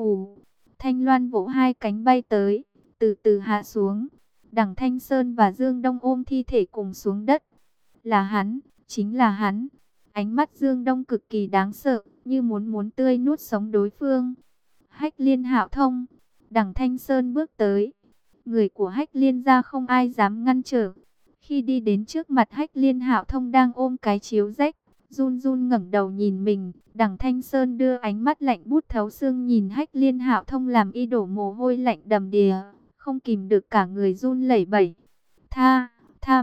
vù. Thanh loan vỗ hai cánh bay tới, từ từ hạ xuống. Đằng Thanh Sơn và Dương Đông ôm thi thể cùng xuống đất. Là hắn, chính là hắn. Ánh mắt Dương Đông cực kỳ đáng sợ, như muốn muốn tươi nuốt sống đối phương. Hách Liên Hạo Thông. Đằng Thanh Sơn bước tới. Người của Hách Liên gia không ai dám ngăn trở. Khi đi đến trước mặt Hách Liên Hạo Thông đang ôm cái chiếu rách, run run ngẩng đầu nhìn mình. Đằng Thanh Sơn đưa ánh mắt lạnh buốt thấu xương nhìn Hách Liên Hạo Thông làm y đổ mồ hôi lạnh đầm đìa, không kìm được cả người run lẩy bẩy. Tha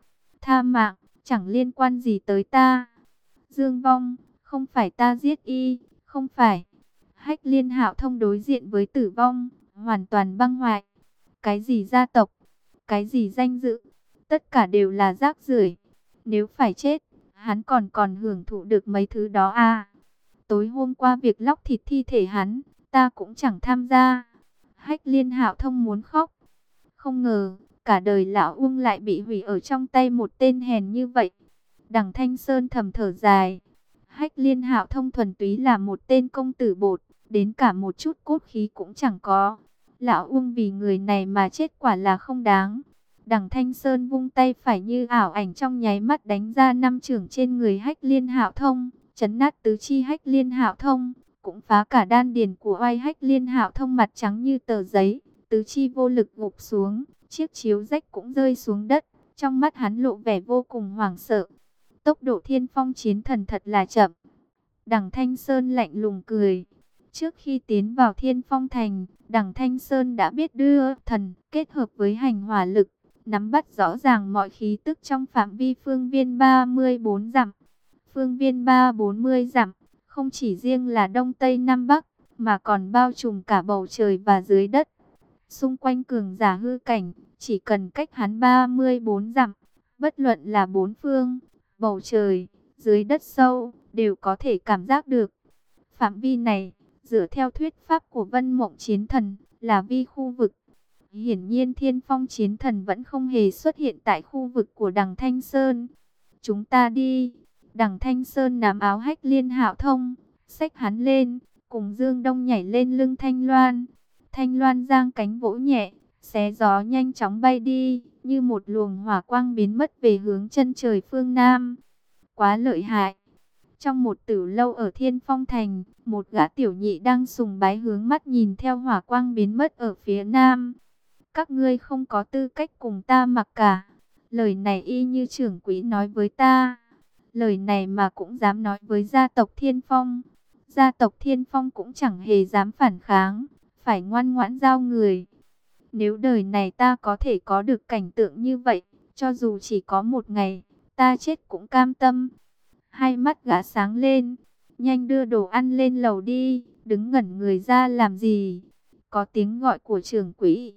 mạng, chẳng liên quan gì tới ta. Dương Vong, không phải ta giết y, không phải. Hách Liên Hạo Thông đối diện với tử vong, hoàn toàn băng hoại. Cái gì gia tộc, cái gì danh dự, tất cả đều là rác rưởi. Nếu phải chết, hắn còn hưởng thụ được mấy thứ đó à? Tối hôm qua việc lóc thịt thi thể hắn, ta cũng chẳng tham gia. Hách Liên Hạo Thông muốn khóc. Không ngờ, cả đời lão Uông lại bị hủy ở trong tay một tên hèn như vậy. Đằng Thanh Sơn thầm thở dài. Hách Liên Hạo Thông thuần túy là một tên công tử bột, đến cả một chút cốt khí cũng chẳng có. Lão Uông vì người này mà chết quả là không đáng. Đằng Thanh Sơn vung tay phải như ảo ảnh trong nháy mắt đánh ra 5 chưởng trên người Hách Liên Hạo Thông, chấn nát tứ chi Hách Liên Hạo Thông, cũng phá cả đan điền của oai Hách Liên Hạo Thông mặt trắng như tờ giấy, tứ chi vô lực gục xuống, chiếc chiếu rách cũng rơi xuống đất, trong mắt hắn lộ vẻ vô cùng hoảng sợ. Tốc độ Thiên Phong chiến thần thật là chậm. Đằng Thanh Sơn lạnh lùng cười. Trước khi tiến vào Thiên Phong thành, Đằng Thanh Sơn đã biết đưa thần kết hợp với hành hỏa lực, nắm bắt rõ ràng mọi khí tức trong phạm vi phương viên 34 dặm. Phương viên 340 dặm, không chỉ riêng là Đông Tây Nam Bắc, mà còn bao trùm cả bầu trời và dưới đất. Xung quanh cường giả hư cảnh, chỉ cần cách hắn 34 dặm, bất luận là bốn phương, bầu trời, dưới đất sâu, đều có thể cảm giác được. Phạm vi này, dựa theo thuyết pháp của Vân Mộng Chiến Thần, là vi khu vực. Hiển nhiên Thiên Phong Chiến Thần vẫn không hề xuất hiện tại khu vực của Đằng Thanh Sơn. Chúng ta đi. Đằng Thanh Sơn nắm áo Hách Liên Hạo Thông, xách hắn lên, cùng Dương Đông nhảy lên lưng Thanh Loan. Thanh Loan giang cánh vỗ nhẹ, xé gió nhanh chóng bay đi, như một luồng hỏa quang biến mất về hướng chân trời phương Nam. Quá lợi hại. Trong một tử lâu ở Thiên Phong Thành, một gã tiểu nhị đang sùng bái hướng mắt nhìn theo hỏa quang biến mất ở phía Nam. Các ngươi không có tư cách cùng ta mặc cả. Lời này y như trưởng quỹ nói với ta. Lời này mà cũng dám nói với gia tộc Thiên Phong. Gia tộc Thiên Phong cũng chẳng hề dám phản kháng, phải ngoan ngoãn giao người. Nếu đời này ta có thể có được cảnh tượng như vậy, cho dù chỉ có một ngày, ta chết cũng cam tâm. Hai mắt gã sáng lên, nhanh đưa đồ ăn lên lầu đi, đứng ngẩn người ra làm gì? Có tiếng gọi của trưởng quỹ.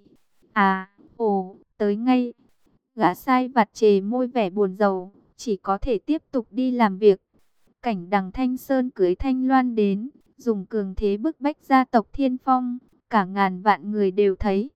À, ồ, tới ngay. Gã sai vặt chề môi vẻ buồn rầu, chỉ có thể tiếp tục đi làm việc. Cảnh Đằng Thanh Sơn cưới Thanh Loan đến, dùng cường thế bức bách gia tộc Thiên Phong, cả ngàn vạn người đều thấy.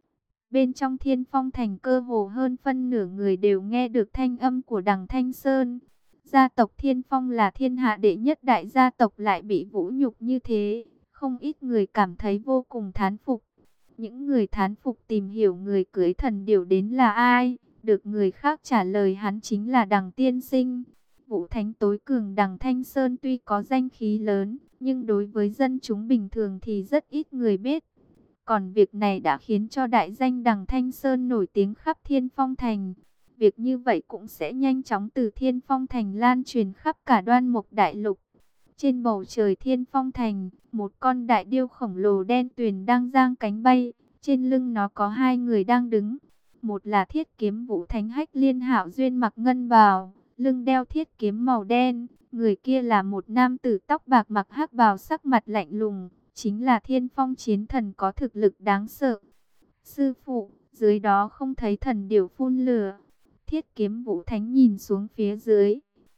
Bên trong Thiên Phong thành cơ hồ hơn phân nửa người đều nghe được thanh âm của Đằng Thanh Sơn. Gia tộc Thiên Phong là thiên hạ đệ nhất đại gia tộc lại bị vũ nhục như thế, không ít người cảm thấy vô cùng thán phục. Những người thán phục tìm hiểu người cưới thần điểu đến là ai, được người khác trả lời hắn chính là Đằng tiên sinh. Vũ thánh tối cường Đằng Thanh Sơn tuy có danh khí lớn, nhưng đối với dân chúng bình thường thì rất ít người biết. Còn việc này đã khiến cho đại danh Đằng Thanh Sơn nổi tiếng khắp Thiên Phong thành. Việc như vậy cũng sẽ nhanh chóng từ Thiên Phong thành lan truyền khắp cả Đoan Mục Đại Lục. Trên bầu trời Thiên Phong thành, một con đại điêu khổng lồ đen tuyền đang giang cánh bay, trên lưng nó có hai người đang đứng. Một là Thiết Kiếm Vũ Thánh Hách Liên Hạo Duyên mặc ngân bào, lưng đeo thiết kiếm màu đen, người kia là một nam tử tóc bạc mặc hắc bào sắc mặt lạnh lùng, chính là Thiên Phong Chiến Thần có thực lực đáng sợ. Sư phụ, dưới đó không thấy thần điểu phun lửa. Thiết Kiếm Vũ Thánh nhìn xuống phía dưới.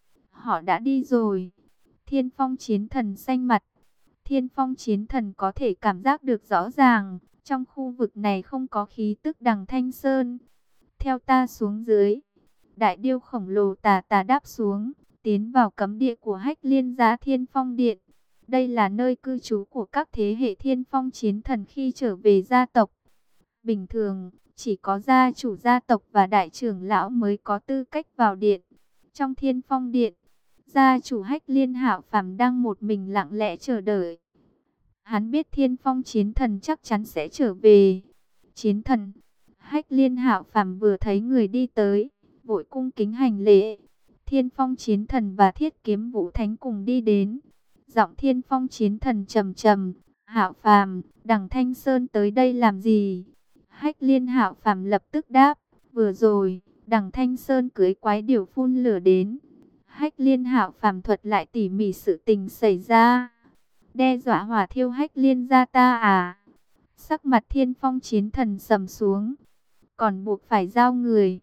Họ đã đi rồi. Thiên Phong Chiến Thần xanh mặt. Thiên Phong Chiến Thần có thể cảm giác được rõ ràng, trong khu vực này không có khí tức Đằng Thanh Sơn. Theo ta xuống dưới. Đại điêu khổng lồ tà tà đáp xuống, tiến vào cấm địa của Hách Liên Giá Thiên Phong Điện. Đây là nơi cư trú của các thế hệ thiên phong chiến thần khi trở về gia tộc. Bình thường, chỉ có gia chủ gia tộc và đại trưởng lão mới có tư cách vào điện. Trong Thiên Phong Điện, gia chủ Hách Liên Hạo Phàm đang một mình lặng lẽ chờ đợi. Hắn biết Thiên Phong chiến thần chắc chắn sẽ trở về. Chiến thần, Hách Liên Hạo Phàm vừa thấy người đi tới, vội cung kính hành lễ. Thiên Phong chiến thần và Thiết Kiếm Vũ Thánh cùng đi đến. Giọng Thiên Phong chiến thần trầm trầm, "Hạo Phàm, Đằng Thanh Sơn tới đây làm gì?" Hách Liên Hạo Phàm lập tức đáp, "Vừa rồi, Đằng Thanh Sơn cưỡi quái điểu phun lửa đến." Hách Liên Hạo Phàm thuật lại tỉ mỉ sự tình xảy ra. "Đe dọa hỏa thiêu Hách Liên gia ta à?" Sắc mặt Thiên Phong chiến thần sầm xuống. "Còn buộc phải giao người?"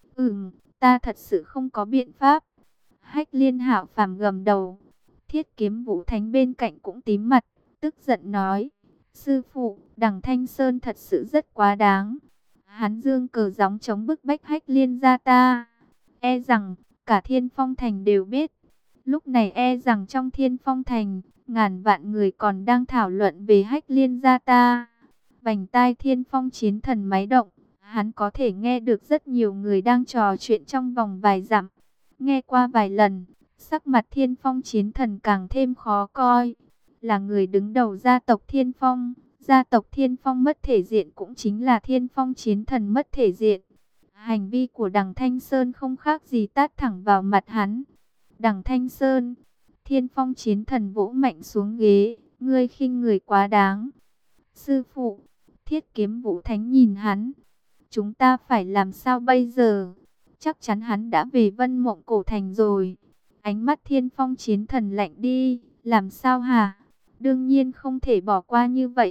Ta thật sự không có biện pháp." Hách Liên Hạo Phàm gầm đầu. Thiết Kiếm Vũ Thánh bên cạnh cũng tím mặt, tức giận nói, "Sư phụ, Đằng Thanh Sơn thật sự rất quá đáng. Hắn dương cờ gióng chống bức bách Hách Liên gia ta. E rằng cả Thiên Phong Thành đều biết. Lúc này e rằng trong Thiên Phong Thành, ngàn vạn người còn đang thảo luận về Hách Liên gia ta." Vành tai Thiên Phong chiến thần máy động, hắn có thể nghe được rất nhiều người đang trò chuyện trong vòng vài dặm. Nghe qua vài lần, sắc mặt Thiên Phong chiến thần càng thêm khó coi. Là người đứng đầu gia tộc Thiên Phong, gia tộc Thiên Phong mất thể diện cũng chính là Thiên Phong chiến thần mất thể diện. Hành vi của Đằng Thanh Sơn không khác gì tát thẳng vào mặt hắn. "Đằng Thanh Sơn!" Thiên Phong chiến thần vỗ mạnh xuống ghế, "Ngươi khinh người quá đáng." "Sư phụ!" Thiết Kiếm Vũ Thánh nhìn hắn, "Chúng ta phải làm sao bây giờ? Chắc chắn hắn đã về Vân Mộng Cổ Thành rồi." Ánh mắt Thiên Phong chiến thần lạnh đi, "Làm sao hả? Đương nhiên không thể bỏ qua như vậy."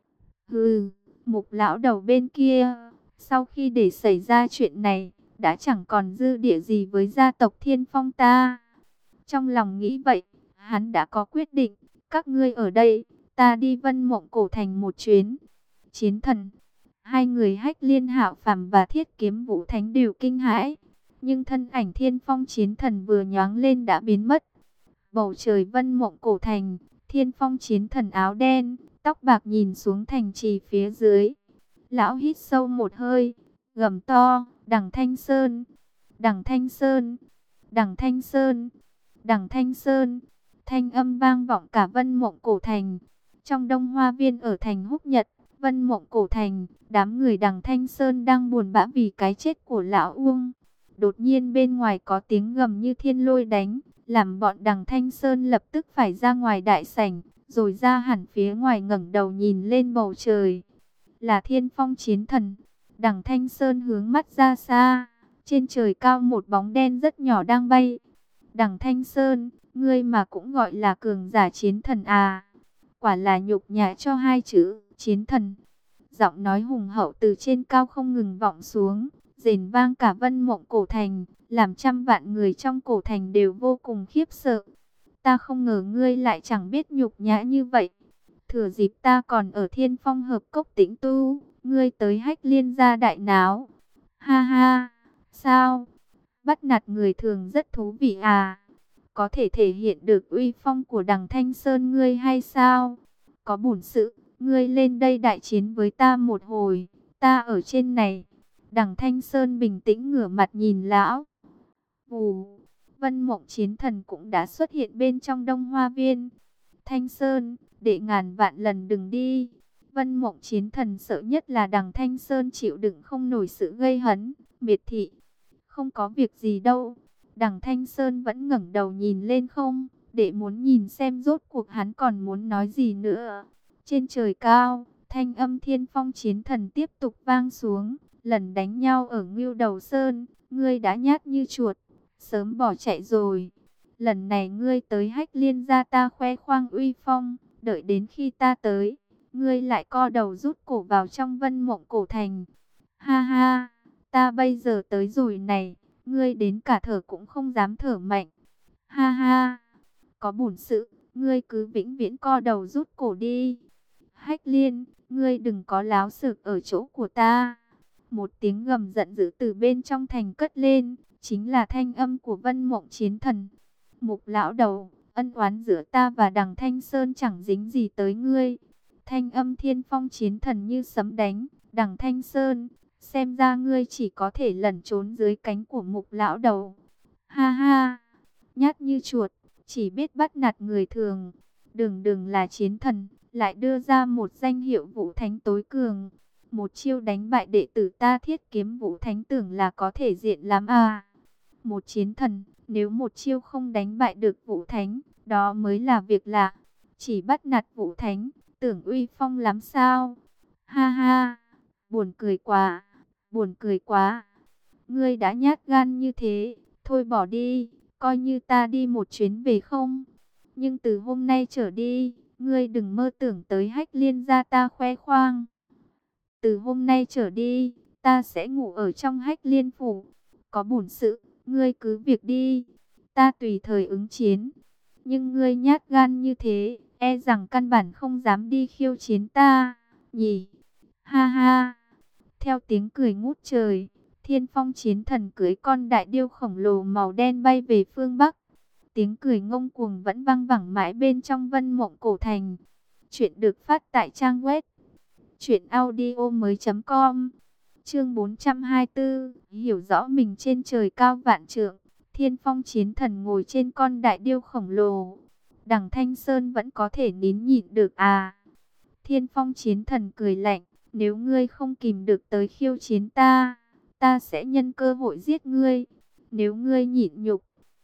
"Hừ." Mục lão đầu bên kia, sau khi để xảy ra chuyện này, đã chẳng còn dư địa gì với gia tộc Thiên Phong ta. Trong lòng nghĩ vậy, hắn đã có quyết định, "Các ngươi ở đây, ta đi Vân Mộng Cổ Thành một chuyến." Chiến thần, hai người Hách Liên Hạo Phàm và Thiết Kiếm Vũ Thánh đều kinh hãi, nhưng thân ảnh Thiên Phong chiến thần vừa nhoáng lên đã biến mất. Bầu trời Vân Mộng Cổ Thành, Thiên Phong chiến thần áo đen, tóc bạc nhìn xuống thành trì phía dưới. Lão hít sâu một hơi, gầm to, "Đằng Thanh Sơn! Đằng Thanh Sơn! Đằng Thanh Sơn! Đằng Thanh Sơn!" Thanh âm vang vọng cả Vân Mộng Cổ Thành. Trong Đông Hoa Viên ở thành Húc Nhật, Vân Mộng Cổ Thành, đám người Đằng Thanh Sơn đang buồn bã vì cái chết của lão Uông. Đột nhiên bên ngoài có tiếng gầm như thiên lôi đánh, làm bọn Đằng Thanh Sơn lập tức phải ra ngoài đại sảnh, rồi ra hẳn phía ngoài ngẩng đầu nhìn lên bầu trời. Là Thiên Phong chiến thần. Đằng Thanh Sơn hướng mắt ra xa, trên trời cao một bóng đen rất nhỏ đang bay. "Đằng Thanh Sơn, ngươi mà cũng gọi là cường giả chiến thần à? Quả là nhục nhã cho hai chữ chiến thần." Giọng nói hùng hậu từ trên cao không ngừng vọng xuống, rền vang cả Vân Mộng Cổ Thành, làm trăm vạn người trong cổ thành đều vô cùng khiếp sợ. "Ta không ngờ ngươi lại chẳng biết nhục nhã như vậy. Thừa dịp ta còn ở Thiên Phong Hợp Cốc tĩnh tu, ngươi tới Hách Liên gia đại náo. Ha ha, sao? Bắt nạt người thường rất thú vị à? Có thể thể hiện được uy phong của Đằng Thanh Sơn ngươi hay sao? Có bổn sự, ngươi lên đây đại chiến với ta một hồi, ta ở trên này." Đằng Thanh Sơn bình tĩnh ngửa mặt nhìn lão. Vù, Vân Mộng chiến thần cũng đã xuất hiện bên trong Đông Hoa Viên. "Thanh Sơn, đệ ngàn vạn lần đừng đi." Vân Mộng chiến thần sợ nhất là Đằng Thanh Sơn chịu đựng không nổi sự gây hấn, miệt thị. "Không có việc gì đâu." Đằng Thanh Sơn vẫn ngẩng đầu nhìn lên không, để muốn nhìn xem rốt cuộc hắn còn muốn nói gì nữa. Trên trời cao, thanh âm Thiên Phong chiến thần tiếp tục vang xuống. "Lần đánh nhau ở Ngưu Đầu Sơn, ngươi đã nhát như chuột, sớm bỏ chạy rồi. Lần này ngươi tới Hách Liên gia ta khoe khoang uy phong, đợi đến khi ta tới, ngươi lại co đầu rút cổ vào trong Vân Mộng Cổ Thành. Ha ha, ta bây giờ tới rồi này, ngươi đến cả thở cũng không dám thở mạnh. Ha ha, có bổn sự, ngươi cứ vĩnh viễn co đầu rút cổ đi. Hách Liên, ngươi đừng có láo xược ở chỗ của ta." Một tiếng gầm giận dữ từ bên trong thành cất lên, chính là thanh âm của Vân Mộng chiến thần. "Mục lão đầu, ân oán giữa ta và Đằng Thanh Sơn chẳng dính gì tới ngươi. Thanh âm Thiên Phong Chiến Thần như sấm đánh. Đằng Thanh Sơn, xem ra ngươi chỉ có thể lẩn trốn dưới cánh của Mục lão đầu. Ha ha, nhát như chuột, chỉ biết bắt nạt người thường. Đừng đừng là chiến thần, lại đưa ra một danh hiệu Vũ Thánh tối cường. Một chiêu đánh bại đệ tử ta Thiết Kiếm Vũ Thánh, tưởng là có thể diện lắm à. Một chiến thần, nếu một chiêu không đánh bại được Vũ Thánh, đó mới là việc lạ. Chỉ bắt nạt Vũ Thánh, tưởng uy phong lắm sao? Ha ha, buồn cười quá, buồn cười quá. Ngươi đã nhát gan như thế, thôi bỏ đi, coi như ta đi một chuyến về không. Nhưng từ hôm nay trở đi, ngươi đừng mơ tưởng tới Hách Liên gia ta khoe khoang. Từ hôm nay trở đi, ta sẽ ngủ ở trong Hách Liên phủ. Có bổn sự, ngươi cứ việc đi, ta tùy thời ứng chiến. Nhưng ngươi nhát gan như thế, e rằng căn bản không dám đi khiêu chiến ta, nhỉ? Ha ha, theo tiếng cười ngút trời, Thiên Phong Chiến Thần cưỡi con đại điêu khổng lồ màu đen bay về phương Bắc. Tiếng cười ngông cuồng vẫn vang vẳng mãi bên trong Vân Mộng Cổ Thành. Chuyện được phát tại trang web truyệnaudiomoi.com. Chương 424, hiểu rõ mình trên trời cao vạn trượng. Thiên Phong Chiến Thần ngồi trên con đại điêu khổng lồ. Đằng Thanh Sơn vẫn có thể nín nhịn được à? Thiên Phong Chiến Thần cười lạnh, nếu ngươi không kìm được tới khiêu chiến ta, ta sẽ nhân cơ hội giết ngươi. Nếu ngươi nhịn nhục,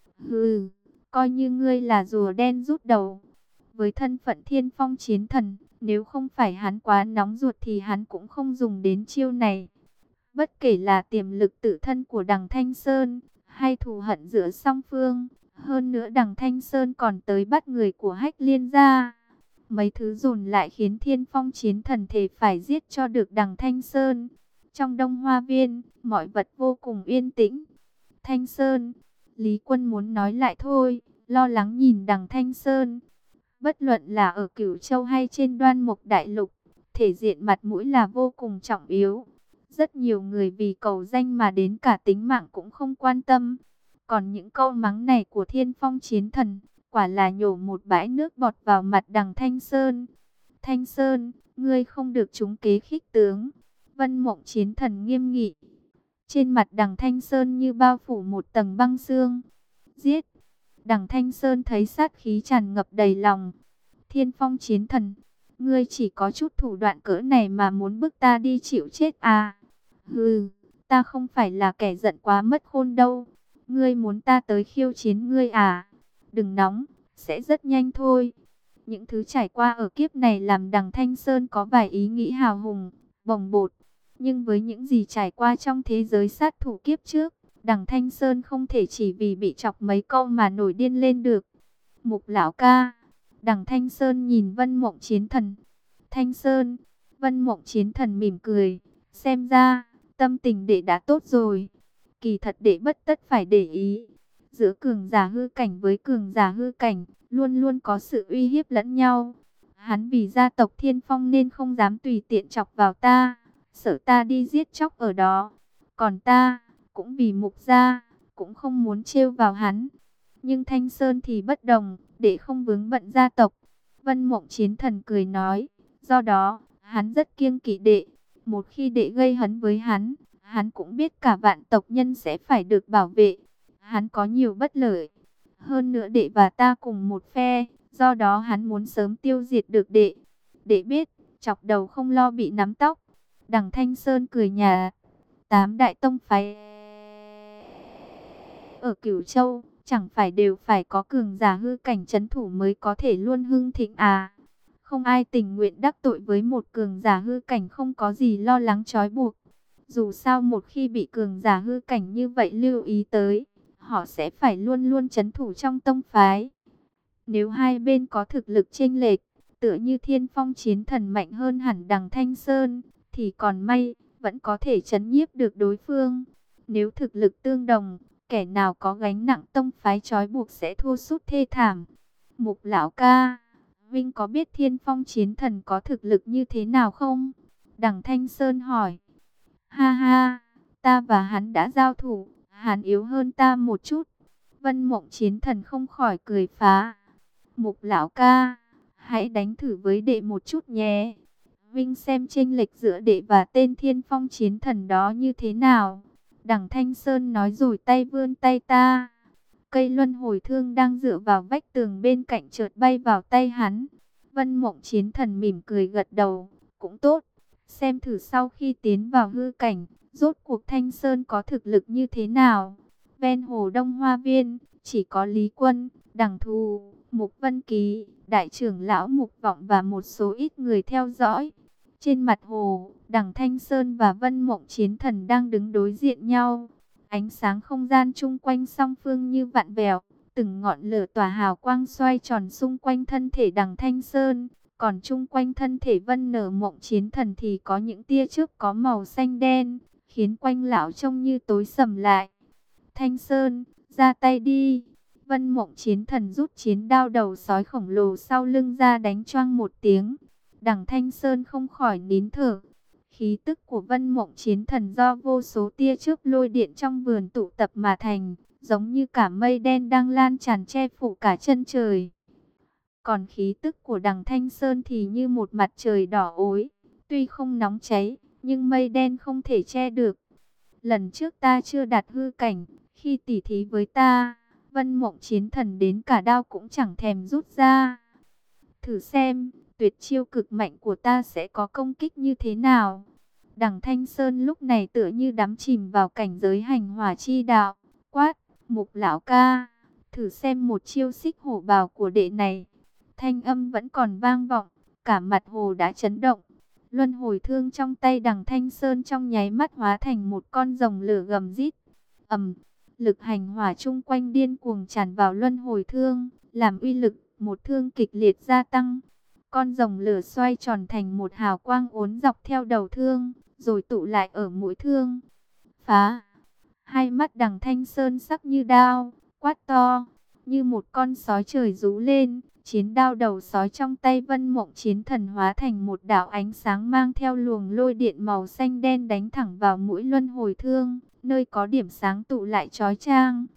hừ, coi như ngươi là rùa đen rút đầu. Với thân phận Thiên Phong Chiến Thần, nếu không phải hắn quá nóng ruột thì hắn cũng không dùng đến chiêu này. Bất kể là tiềm lực tự thân của Đằng Thanh Sơn, hay thù hận giữa song phương, hơn nữa Đằng Thanh Sơn còn tới bắt người của Hách Liên gia. Mấy thứ dồn lại khiến Thiên Phong Chiến Thần thề phải giết cho được Đằng Thanh Sơn. Trong Đông Hoa Viên, mọi vật vô cùng yên tĩnh. Thanh Sơn, Lý Quân muốn nói lại thôi, lo lắng nhìn Đằng Thanh Sơn. Bất luận là ở Cửu Châu hay trên Đoan Mục Đại Lục, thể diện mặt mũi là vô cùng trọng yếu. Rất nhiều người vì cầu danh mà đến cả tính mạng cũng không quan tâm. Còn những câu mắng này của Thiên Phong Chiến Thần, quả là nhổ một bãi nước bọt vào mặt Đằng Thanh Sơn. Thanh Sơn, ngươi không được trúng kế khích tướng. Vân Mộng Chiến Thần nghiêm nghị. Trên mặt Đằng Thanh Sơn như bao phủ một tầng băng xương. Giết! Đằng Thanh Sơn thấy sát khí tràn ngập đầy lòng. Thiên Phong Chiến Thần, ngươi chỉ có chút thủ đoạn cỡ này mà muốn bức ta đi chịu chết à? Hừ, ta không phải là kẻ giận quá mất khôn đâu. Ngươi muốn ta tới khiêu chiến ngươi à? Đừng nóng, sẽ rất nhanh thôi. Những thứ trải qua ở kiếp này làm Đằng Thanh Sơn có vài ý nghĩ hào hùng, bồng bột. Nhưng với những gì trải qua trong thế giới sát thủ kiếp trước, Đằng Thanh Sơn không thể chỉ vì bị chọc mấy câu mà nổi điên lên được. Mục lão ca. Đằng Thanh Sơn nhìn Vân Mộng Chiến Thần. Thanh Sơn. Vân Mộng Chiến Thần mỉm cười. Xem ra, tâm tình đệ đã tốt rồi. Kỳ thật đệ bất tất phải để ý. Giữa cường giả hư cảnh với cường giả hư cảnh, luôn luôn có sự uy hiếp lẫn nhau. Hắn vì gia tộc Thiên Phong nên không dám tùy tiện chọc vào ta. Sợ ta đi giết chóc ở đó. Còn ta, cũng vì Mục gia, cũng không muốn trêu vào hắn. Nhưng Thanh Sơn thì bất đồng, để không vướng bận gia tộc. Vân Mộng Chiến Thần cười nói, do đó, hắn rất kiêng kỵ đệ. Một khi đệ gây hấn với hắn, hắn cũng biết cả vạn tộc nhân sẽ phải được bảo vệ. Hắn có nhiều bất lợi. Hơn nữa đệ và ta cùng một phe, do đó hắn muốn sớm tiêu diệt được đệ. Đệ biết, chọc đầu không lo bị nắm tóc. Đằng Thanh Sơn cười nhạt. 8 đại tông phái ở Cửu Châu, chẳng phải đều phải có cường giả hư cảnh trấn thủ mới có thể luôn hưng thịnh à? Không ai tình nguyện đắc tội với một cường giả hư cảnh không có gì lo lắng trói buộc. Dù sao một khi bị cường giả hư cảnh như vậy lưu ý tới, họ sẽ phải luôn luôn trấn thủ trong tông phái. Nếu hai bên có thực lực chênh lệch, tựa như Thiên Phong Chiến Thần mạnh hơn hẳn Đằng Thanh Sơn, thì còn may, vẫn có thể trấn nhiếp được đối phương. Nếu thực lực tương đồng, kẻ nào có gánh nặng tông phái trói buộc sẽ thua sút thê thảm. Mục lão ca, Vinh có biết Thiên Phong Chiến Thần có thực lực như thế nào không? Đằng Thanh Sơn hỏi. Ha ha, ta và hắn đã giao thủ, hắn yếu hơn ta một chút. Vân Mộng Chiến Thần không khỏi cười phá. Mục lão ca, hãy đánh thử với đệ một chút nhé. Vinh xem chênh lệch giữa đệ và tên Thiên Phong chiến thần đó như thế nào. Đằng Thanh Sơn nói rồi tay vươn tay ta. Cây luân hồi thương đang dựa vào vách tường bên cạnh chợt bay vào tay hắn. Vân Mộng chiến thần mỉm cười gật đầu, cũng tốt. Xem thử sau khi tiến vào hư cảnh, rốt cuộc Thanh Sơn có thực lực như thế nào. Ven hồ Đông Hoa Viên, chỉ có Lý Quân, Đằng Thù, Mục Vân Ký, Đại trưởng lão Mục Vọng và một số ít người theo dõi. Trên mặt hồ, Đằng Thanh Sơn và Vân Mộng chiến thần đang đứng đối diện nhau. Ánh sáng không gian chung quanh song phương như vạn vẹo, từng ngọn lửa tỏa hào quang xoay tròn xung quanh thân thể Đằng Thanh Sơn, còn chung quanh thân thể Vân Nở Mộng chiến thần thì có những tia chớp có màu xanh đen, khiến quanh lão trông như tối sầm lại. Thanh Sơn, ra tay đi. Vân Mộng chiến thần rút chiến đao đầu sói khổng lồ sau lưng ra đánh choang một tiếng. Đằng Thanh Sơn không khỏi nín thở. Khí tức của Vân Mộng chiến thần do vô số tia chớp lôi điện trong vườn tụ tập mà thành, giống như cả mây đen đang lan tràn che phủ cả chân trời. Còn khí tức của Đằng Thanh Sơn thì như một mặt trời đỏ ối, tuy không nóng cháy, nhưng mây đen không thể che được. Lần trước ta chưa đạt hư cảnh, khi tỉ thí với ta, Vân Mộng chiến thần đến cả đao cũng chẳng thèm rút ra. Thử xem, tuyệt chiêu cực mạnh của ta sẽ có công kích như thế nào. Đằng Thanh Sơn lúc này tựa như đắm chìm vào cảnh giới hành hỏa chi đạo, quát, Mục lão ca, thử xem một chiêu xích hổ bào của đệ này. Thanh âm vẫn còn vang vọng, cả mặt hồ đã chấn động. Luân hồi thương trong tay Đằng Thanh Sơn trong nháy mắt hóa thành một con rồng lửa gầm rít. Lực hành hỏa chung quanh điên cuồng tràn vào luân hồi thương, làm uy lực một thương kịch liệt gia tăng. Con rồng lửa xoay tròn thành một hào quang uốn dọc theo đầu thương, rồi tụ lại ở mũi thương. Phá! Hai mắt Đằng Thanh Sơn sắc như đao, quát to, như một con sói trời rú lên. Chiến đao đầu sói trong tay Vân Mộng chiến thần hóa thành một đạo ánh sáng mang theo luồng lôi điện màu xanh đen đánh thẳng vào mũi luân hồi thương, nơi có điểm sáng tụ lại chói chang.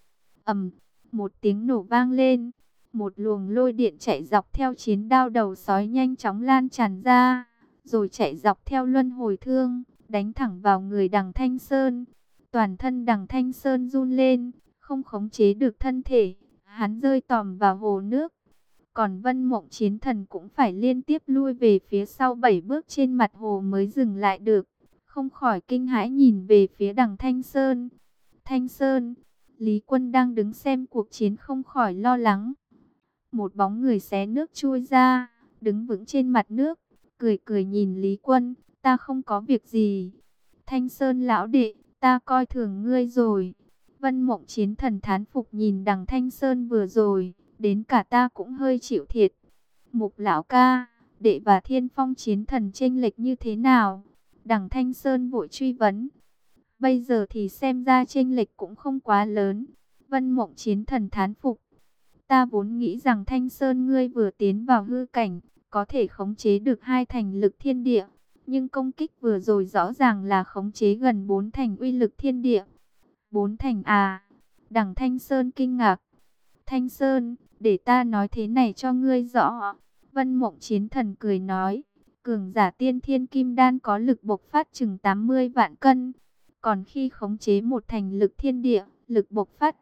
Một tiếng nổ vang lên, một luồng lôi điện chạy dọc theo chiến đao đầu sói nhanh chóng lan tràn ra, rồi chạy dọc theo luân hồi thương, đánh thẳng vào người Đằng Thanh Sơn. Toàn thân Đằng Thanh Sơn run lên, không khống chế được thân thể, hắn rơi tòm vào hồ nước. Còn Vân Mộng chiến thần cũng phải liên tiếp lui về phía sau 7 bước trên mặt hồ mới dừng lại được, không khỏi kinh hãi nhìn về phía Đằng Thanh Sơn. Thanh Sơn, Lý Quân đang đứng xem cuộc chiến không khỏi lo lắng. Một bóng người xé nước chui ra, đứng vững trên mặt nước, cười cười nhìn Lý Quân, ta không có việc gì. Thanh Sơn lão đệ, ta coi thường ngươi rồi. Vân Mộng chiến thần thán phục nhìn Đằng Thanh Sơn vừa rồi, đến cả ta cũng hơi chịu thiệt. Mục lão ca, đệ và Thiên Phong chiến thần chênh lệch như thế nào? Đằng Thanh Sơn vội truy vấn. Bây giờ thì xem ra chênh lệch cũng không quá lớn. Vân Mộng chiến thần thán phục. Ta vốn nghĩ rằng Thanh Sơn ngươi vừa tiến vào hư cảnh, có thể khống chế được 2 thành lực thiên địa. Nhưng công kích vừa rồi rõ ràng là khống chế gần 4 thành uy lực thiên địa. 4 thành à? Đằng Thanh Sơn kinh ngạc. Thanh Sơn, để ta nói thế này cho ngươi rõ. Vân Mộng chiến thần cười nói, cường giả tiên thiên kim đan có lực bộc phát chừng 80 vạn cân. Còn khi khống chế một thành lực thiên địa, lực bộc phát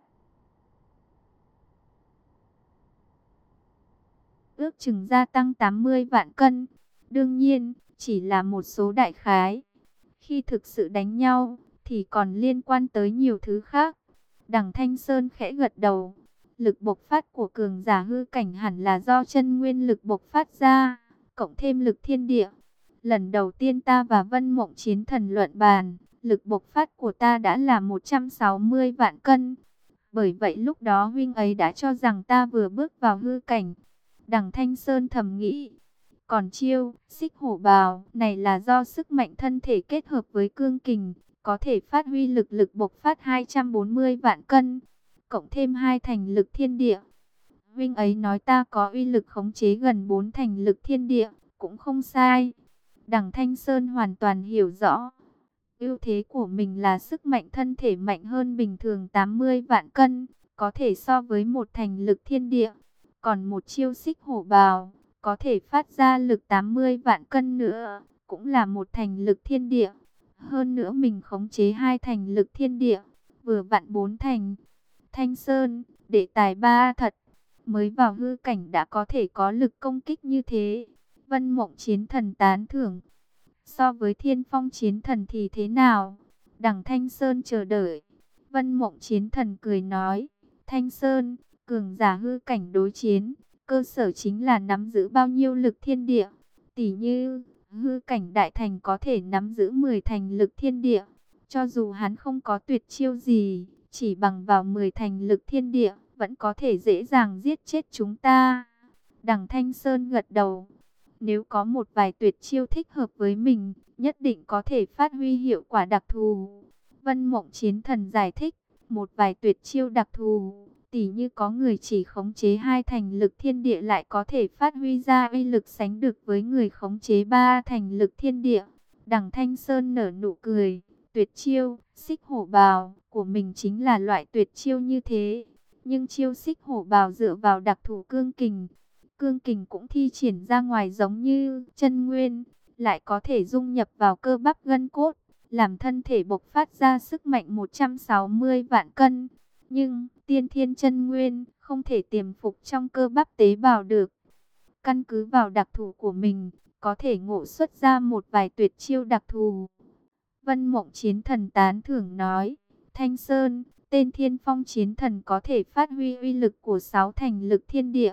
ước chừng gia tăng 80 vạn cân. Đương nhiên, chỉ là một số đại khái. Khi thực sự đánh nhau, thì còn liên quan tới nhiều thứ khác. Đằng Thanh Sơn khẽ gật đầu. Lực bộc phát của cường giả hư cảnh hẳn là do chân nguyên lực bộc phát ra, cộng thêm lực thiên địa. Lần đầu tiên ta và Vân Mộng chiến thần luận bàn, lực bộc phát của ta đã là 160 vạn cân. Bởi vậy lúc đó huynh ấy đã cho rằng ta vừa bước vào hư cảnh. Đằng Thanh Sơn thầm nghĩ. Còn chiêu, xích hổ bào, này là do sức mạnh thân thể kết hợp với cương kình, có thể phát huy lực bộc phát 240 vạn cân, cộng thêm 2 thành lực thiên địa. Huynh ấy nói ta có uy lực khống chế gần 4 thành lực thiên địa, cũng không sai. Đằng Thanh Sơn hoàn toàn hiểu rõ. Ưu thế của mình là sức mạnh thân thể mạnh hơn bình thường 80 vạn cân, có thể so với một thành lực thiên địa. Còn một chiêu xích hổ bào, có thể phát ra lực 80 vạn cân nữa, cũng là một thành lực thiên địa. Hơn nữa mình khống chế 2 thành lực thiên địa, vừa vặn 4 thành. Thanh Sơn, đệ tài ba thật, mới vào hư cảnh đã có thể có lực công kích như thế. Vân Mộng Chiến Thần tán thưởng. So với Thiên Phong Chiến Thần thì thế nào? Đằng Thanh Sơn chờ đợi. Vân Mộng Chiến Thần cười nói, Thanh Sơn, cường giả hư cảnh đối chiến, cơ sở chính là nắm giữ bao nhiêu lực thiên địa. Tỷ như, hư cảnh đại thành có thể nắm giữ 10 thành lực thiên địa. Cho dù hắn không có tuyệt chiêu gì, chỉ bằng vào 10 thành lực thiên địa, vẫn có thể dễ dàng giết chết chúng ta. Đằng Thanh Sơn gật đầu. Nếu có một vài tuyệt chiêu thích hợp với mình, nhất định có thể phát huy hiệu quả đặc thù. Vân Mộng Chiến Thần giải thích, một vài tuyệt chiêu đặc thù, tỉ như có người chỉ khống chế 2 thành lực thiên địa lại có thể phát huy ra uy lực sánh được với người khống chế 3 thành lực thiên địa. Đằng Thanh Sơn nở nụ cười, tuyệt chiêu, xích hổ bào của mình chính là loại tuyệt chiêu như thế. Nhưng chiêu xích hổ bào dựa vào đặc thù cương kình. Cương kình cũng thi triển ra ngoài giống như chân nguyên, lại có thể dung nhập vào cơ bắp gân cốt, làm thân thể bộc phát ra sức mạnh 160 vạn cân. Nhưng tiên thiên chân nguyên không thể tiềm phục trong cơ bắp tế bào được. Căn cứ vào đặc thù của mình, có thể ngộ xuất ra một vài tuyệt chiêu đặc thù. Vân Mộng Chiến Thần tán thưởng nói, Thanh Sơn, tên Thiên Phong Chiến Thần có thể phát huy uy lực của 6 thành lực thiên địa.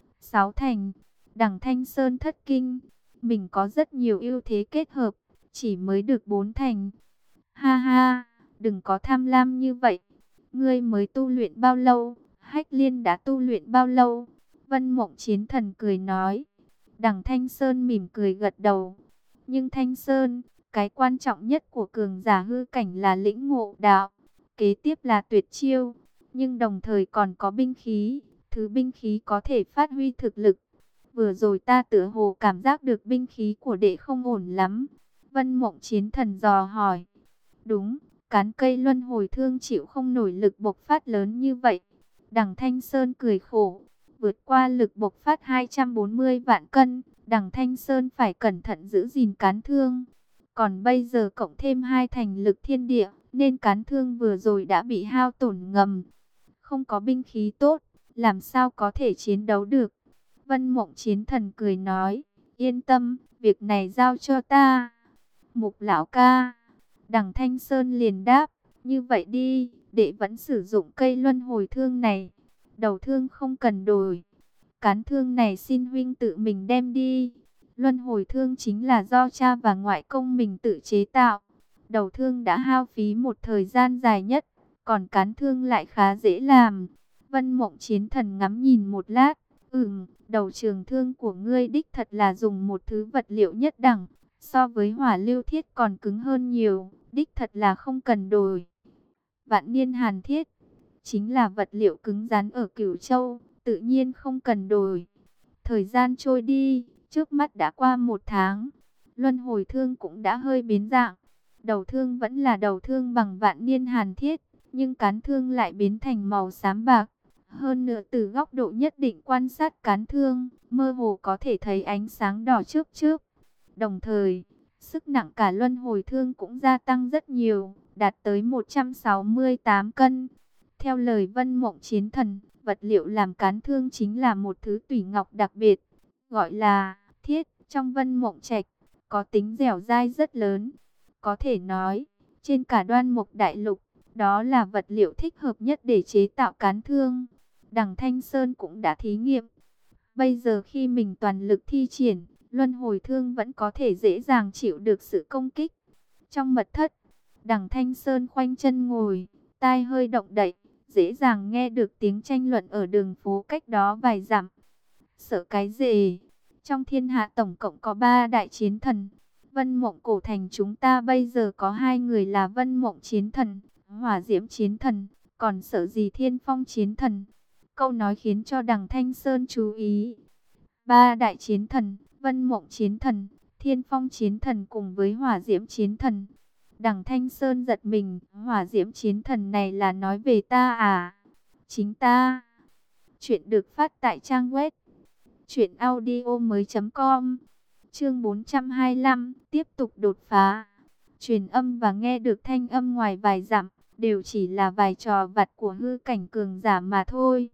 6 thành, đằng Thanh Sơn thất kinh, mình có rất nhiều ưu thế kết hợp, chỉ mới được 4 thành. Ha ha, đừng có tham lam như vậy, ngươi mới tu luyện bao lâu, Hách Liên đã tu luyện bao lâu? Vân Mộng Chiến Thần cười nói. Đằng Thanh Sơn mỉm cười gật đầu. Nhưng Thanh Sơn, cái quan trọng nhất của cường giả hư cảnh là lĩnh ngộ đạo, kế tiếp là tuyệt chiêu, nhưng đồng thời còn có binh khí. Thứ binh khí có thể phát huy thực lực. Vừa rồi ta tựa hồ cảm giác được binh khí của đệ không ổn lắm. Vân Mộng Chiến Thần dò hỏi. Đúng, cán cây luân hồi thương chịu không nổi lực bộc phát lớn như vậy. Đằng Thanh Sơn cười khổ. Vượt qua lực bộc phát 240 vạn cân, đằng Thanh Sơn phải cẩn thận giữ gìn cán thương. Còn bây giờ cộng thêm 2 thành lực thiên địa, nên cán thương vừa rồi đã bị hao tổn ngầm. Không có binh khí tốt, làm sao có thể chiến đấu được? Vân Mộng Chiến Thần cười nói, yên tâm, việc này giao cho ta. Mục lão ca. Đằng Thanh Sơn liền đáp, như vậy đi, đệ vẫn sử dụng cây luân hồi thương này. Đầu thương không cần đổi. Cán thương này xin huynh tự mình đem đi. Luân hồi thương chính là do cha và ngoại công mình tự chế tạo. Đầu thương đã hao phí một thời gian dài nhất, còn cán thương lại khá dễ làm. Vân Mộng Chiến Thần ngắm nhìn một lát. Đầu trường thương của ngươi đích thật là dùng một thứ vật liệu nhất đẳng. So với hỏa lưu thiết còn cứng hơn nhiều. Đích thật là không cần đổi. Vạn niên hàn thiết chính là vật liệu cứng rắn ở Cửu Châu. Tự nhiên không cần đổi. Thời gian trôi đi. Trước mắt đã qua 1 tháng. Luân hồi thương cũng đã hơi biến dạng. Đầu thương vẫn là đầu thương bằng vạn niên hàn thiết. Nhưng cán thương lại biến thành màu xám bạc. Hơn nữa từ góc độ nhất định quan sát cán thương, mơ hồ có thể thấy ánh sáng đỏ chớp chớp. Đồng thời, sức nặng cả luân hồi thương cũng gia tăng rất nhiều, đạt tới 168 cân. Theo lời Vân Mộng Chiến Thần, vật liệu làm cán thương chính là một thứ tủy ngọc đặc biệt, gọi là thiết trong Vân Mộng Trạch, có tính dẻo dai rất lớn. Có thể nói, trên cả Đoan Mục Đại Lục, đó là vật liệu thích hợp nhất để chế tạo cán thương. Đằng Thanh Sơn cũng đã thí nghiệm. Bây giờ khi mình toàn lực thi triển, luân hồi thương vẫn có thể dễ dàng chịu được sự công kích. Trong mật thất, đằng Thanh Sơn khoanh chân ngồi, tai hơi động đậy, dễ dàng nghe được tiếng tranh luận ở đường phố cách đó vài dặm. Sợ cái gì? Trong thiên hạ tổng cộng có 3 đại chiến thần. Vân Mộng Cổ Thành chúng ta bây giờ có 2 người là Vân Mộng Chiến Thần, Hỏa Diễm Chiến Thần, còn sợ gì Thiên Phong Chiến Thần? Câu nói khiến cho đằng Thanh Sơn chú ý. 3 đại chiến thần, Vân Mộng Chiến Thần, Thiên Phong Chiến Thần cùng với Hỏa Diễm Chiến Thần. Đằng Thanh Sơn giật mình, Hỏa Diễm Chiến Thần này là nói về ta à? Chính ta. Chuyện được phát tại trang web truyệnaudiomoi.com. Chương 425, tiếp tục đột phá. Truyền âm và nghe được thanh âm ngoài vài dặm, đều chỉ là vài trò vặt của hư cảnh cường giả mà thôi.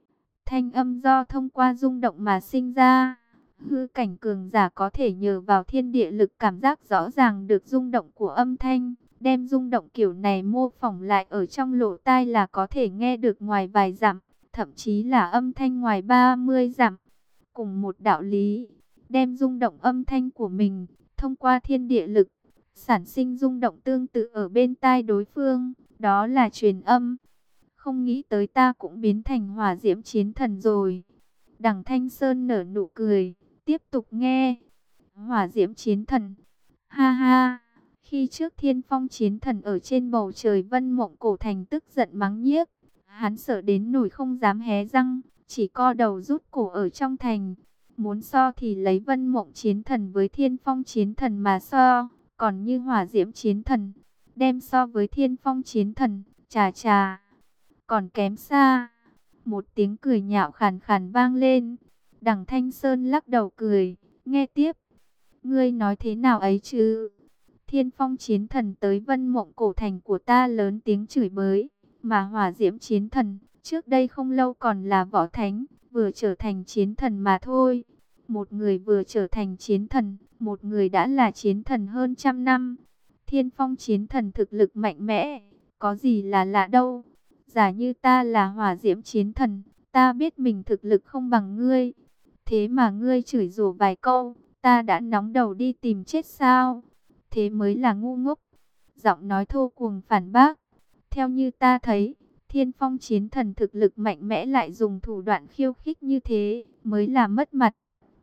Thanh âm do thông qua rung động mà sinh ra. Hư cảnh cường giả có thể nhờ vào thiên địa lực cảm giác rõ ràng được rung động của âm thanh, đem rung động kiểu này mô phỏng lại ở trong lỗ tai là có thể nghe được ngoài vài dặm, thậm chí là âm thanh ngoài 30 dặm. Cùng một đạo lý, đem rung động âm thanh của mình thông qua thiên địa lực, sản sinh rung động tương tự ở bên tai đối phương, đó là truyền âm. Không nghĩ tới ta cũng biến thành hỏa diễm chiến thần rồi. Đằng Thanh Sơn nở nụ cười, tiếp tục nghe. Hỏa diễm chiến thần, ha ha. Khi trước Thiên Phong chiến thần ở trên bầu trời Vân Mộng Cổ Thành tức giận mắng nhiếc, hắn sợ đến nổi không dám hé răng, chỉ co đầu rút cổ ở trong thành. Muốn so thì lấy Vân Mộng chiến thần với Thiên Phong chiến thần mà so, còn như hỏa diễm chiến thần, đem so với Thiên Phong chiến thần, chà chà, còn kém xa. Một tiếng cười nhạo khàn khàn vang lên. Đằng Thanh Sơn lắc đầu cười, nghe tiếp. Ngươi nói thế nào ấy chứ? Thiên Phong chiến thần tới Vân Mộng Cổ Thành của ta lớn tiếng chửi bới, mà hỏa diễm chiến thần, trước đây không lâu còn là võ thánh, vừa trở thành chiến thần mà thôi. Một người vừa trở thành chiến thần, một người đã là chiến thần hơn trăm năm. Thiên Phong chiến thần thực lực mạnh mẽ, có gì là lạ đâu. Giả như ta là hỏa diễm chiến thần, ta biết mình thực lực không bằng ngươi. Thế mà ngươi chửi rủa vài câu, ta đã nóng đầu đi tìm chết sao? Thế mới là ngu ngốc. Giọng nói thô cuồng phản bác. Theo như ta thấy, Thiên Phong chiến thần thực lực mạnh mẽ lại dùng thủ đoạn khiêu khích như thế, mới là mất mặt.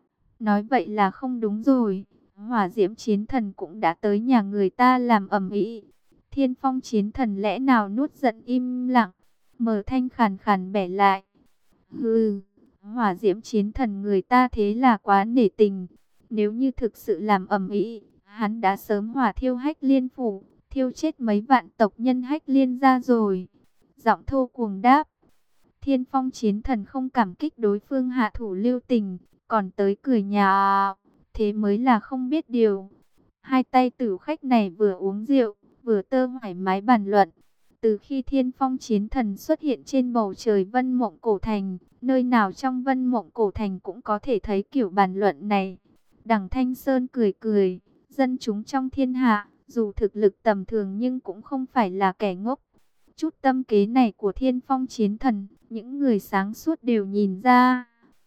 Nói vậy là không đúng rồi. Hỏa diễm chiến thần cũng đã tới nhà người ta làm ầm ĩ. Thiên Phong chiến thần lẽ nào nuốt giận im lặng, mở thanh khàn khàn bẻ lại. Hừ, hỏa diễm chiến thần người ta thế là quá nể tình. Nếu như thực sự làm ầm ĩ, hắn đã sớm hỏa thiêu Hách Liên phủ, thiêu chết mấy vạn tộc nhân Hách Liên ra rồi. Giọng thô cuồng đáp. Thiên Phong chiến thần không cảm kích đối phương hạ thủ lưu tình, còn tới cười nhạo, thế mới là không biết điều. Hai tay tử khách này vừa uống rượu, vừa thoải mái bàn luận. Từ khi Thiên Phong chiến thần xuất hiện trên bầu trời Vân Mộng Cổ Thành, nơi nào trong Vân Mộng Cổ Thành cũng có thể thấy kiểu bàn luận này. Đằng Thanh Sơn cười cười, dân chúng trong thiên hạ, dù thực lực tầm thường nhưng cũng không phải là kẻ ngốc. Chút tâm kế này của Thiên Phong chiến thần, những người sáng suốt đều nhìn ra.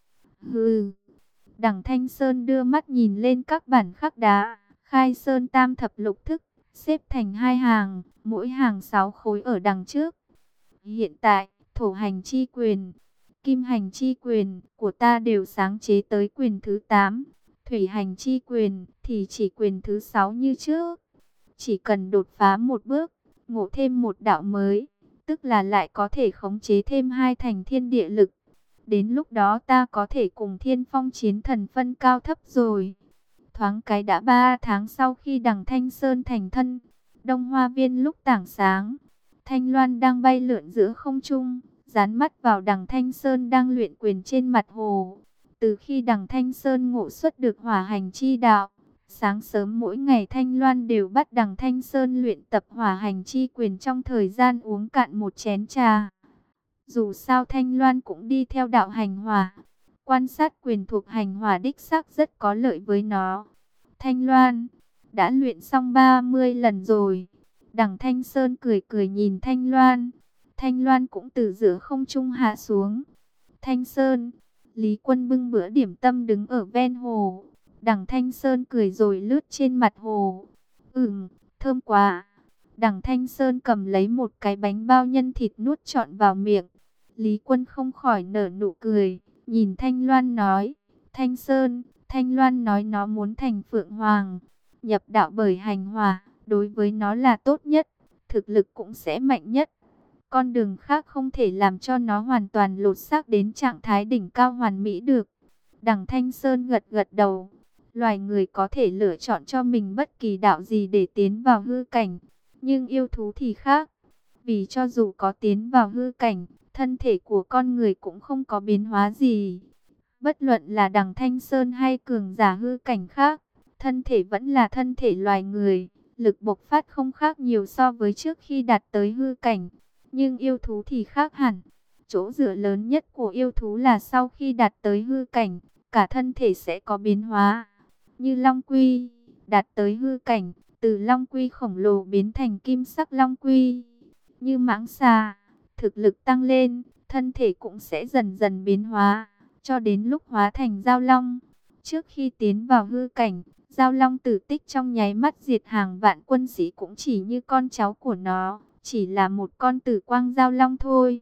Hừ. Đằng Thanh Sơn đưa mắt nhìn lên các bản khắc đá, khai sơn tam thập lục thức, xếp thành hai hàng, mỗi hàng 6 khối ở đằng trước. Hiện tại, thổ hành chi quyền, kim hành chi quyền của ta đều sáng chế tới quyền thứ 8. Thủy hành chi quyền thì chỉ quyền thứ 6 như trước. Chỉ cần đột phá một bước, ngộ thêm một đạo mới, tức là lại có thể khống chế thêm 2 thành thiên địa lực. Đến lúc đó ta có thể cùng Thiên Phong chiến thần phân cao thấp rồi. Thoáng cái đã 3 tháng sau khi đằng Thanh Sơn thành thân, Đông Hoa Viên lúc tảng sáng, Thanh Loan đang bay lượn giữa không trung, dán mắt vào đằng Thanh Sơn đang luyện quyền trên mặt hồ. Từ khi đằng Thanh Sơn ngộ xuất được hỏa hành chi đạo, sáng sớm mỗi ngày Thanh Loan đều bắt đằng Thanh Sơn luyện tập hỏa hành chi quyền trong thời gian uống cạn một chén trà. Dù sao Thanh Loan cũng đi theo đạo hành hỏa, quan sát quyền thuộc hành hỏa đích xác rất có lợi với nó. Thanh Loan, đã luyện xong 30 lần rồi. Đằng Thanh Sơn cười cười nhìn Thanh Loan. Thanh Loan cũng từ giữa không trung hạ xuống. Thanh Sơn, Lý Quân bưng bữa điểm tâm đứng ở ven hồ. Đằng Thanh Sơn cười rồi lướt trên mặt hồ. Thơm quá. Đằng Thanh Sơn cầm lấy một cái bánh bao nhân thịt nuốt trọn vào miệng. Lý Quân không khỏi nở nụ cười, nhìn Thanh Loan nói, Thanh Sơn, Thanh Loan nói nó muốn thành Phượng Hoàng, nhập đạo bởi hành hỏa, đối với nó là tốt nhất, thực lực cũng sẽ mạnh nhất. Con đường khác không thể làm cho nó hoàn toàn lột xác đến trạng thái đỉnh cao hoàn mỹ được. Đằng Thanh Sơn gật gật đầu, loài người có thể lựa chọn cho mình bất kỳ đạo gì để tiến vào hư cảnh, nhưng yêu thú thì khác. Vì cho dù có tiến vào hư cảnh, thân thể của con người cũng không có biến hóa gì. Bất luận là Đằng Thanh Sơn hay cường giả hư cảnh khác, thân thể vẫn là thân thể loài người, lực bộc phát không khác nhiều so với trước khi đạt tới hư cảnh. Nhưng yêu thú thì khác hẳn. Chỗ dựa lớn nhất của yêu thú là sau khi đạt tới hư cảnh, cả thân thể sẽ có biến hóa. Như Long Quy, đạt tới hư cảnh, từ Long Quy khổng lồ biến thành kim sắc Long Quy. Như mãng xà, thực lực tăng lên, thân thể cũng sẽ dần dần biến hóa, cho đến lúc hóa thành Giao Long. Trước khi tiến vào hư cảnh, Giao Long tử tích trong nháy mắt diệt hàng vạn quân sĩ cũng chỉ như con cháu của nó, chỉ là một con tử quang Giao Long thôi.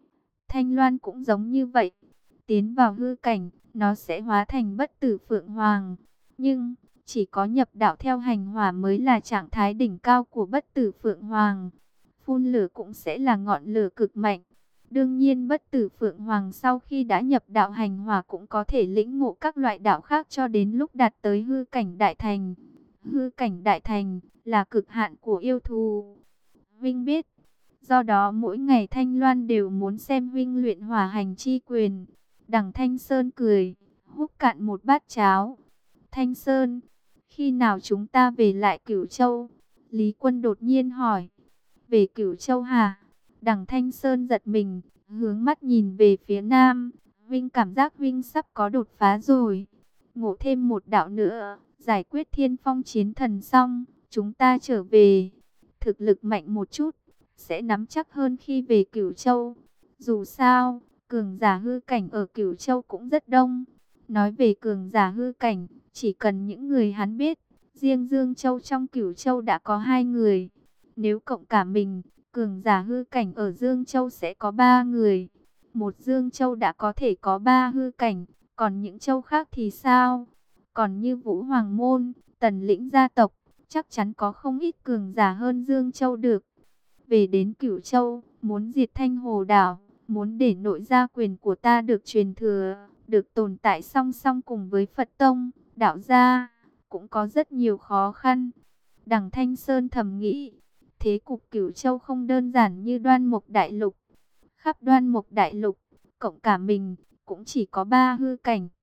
Thanh Loan cũng giống như vậy, tiến vào hư cảnh, nó sẽ hóa thành bất tử Phượng Hoàng. Nhưng, chỉ có nhập đạo theo hành hỏa mới là trạng thái đỉnh cao của bất tử Phượng Hoàng. Phun lửa cũng sẽ là ngọn lửa cực mạnh. Đương nhiên bất tử Phượng Hoàng sau khi đã nhập đạo hành hỏa cũng có thể lĩnh ngộ các loại đạo khác cho đến lúc đạt tới hư cảnh đại thành. Hư cảnh đại thành là cực hạn của yêu thú. Vinh biết, do đó mỗi ngày Thanh Loan đều muốn xem Vinh luyện hỏa hành chi quyền. Đằng Thanh Sơn cười, húp cạn một bát cháo. Thanh Sơn, khi nào chúng ta về lại Cửu Châu? Lý Quân đột nhiên hỏi. Về Cửu Châu hả? Đằng Thanh Sơn giật mình, hướng mắt nhìn về phía nam. Vinh cảm giác Vinh sắp có đột phá rồi. Ngộ thêm một đạo nữa, giải quyết Thiên Phong chiến thần xong, chúng ta trở về. Thực lực mạnh một chút, sẽ nắm chắc hơn khi về Cửu Châu. Dù sao, cường giả hư cảnh ở Cửu Châu cũng rất đông. Nói về cường giả hư cảnh, chỉ cần những người hắn biết, riêng Dương Châu trong Cửu Châu đã có 2 người. Nếu cộng cả mình, cường giả hư cảnh ở Dương Châu sẽ có 3 người. Một Dương Châu đã có thể có 3 hư cảnh, còn những châu khác thì sao? Còn như Vũ Hoàng Môn, Tần Lĩnh gia tộc, chắc chắn có không ít cường giả hơn Dương Châu được. Về đến Cửu Châu, muốn diệt Thanh Hồ Đảo, muốn để nội gia quyền của ta được truyền thừa, được tồn tại song song cùng với Phật Tông, đạo gia, cũng có rất nhiều khó khăn. Đằng Thanh Sơn thầm nghĩ, thế cục Cửu Châu không đơn giản như Đoan Mục Đại Lục. Khắp Đoan Mục Đại Lục, cộng cả mình, cũng chỉ có 3 hư cảnh.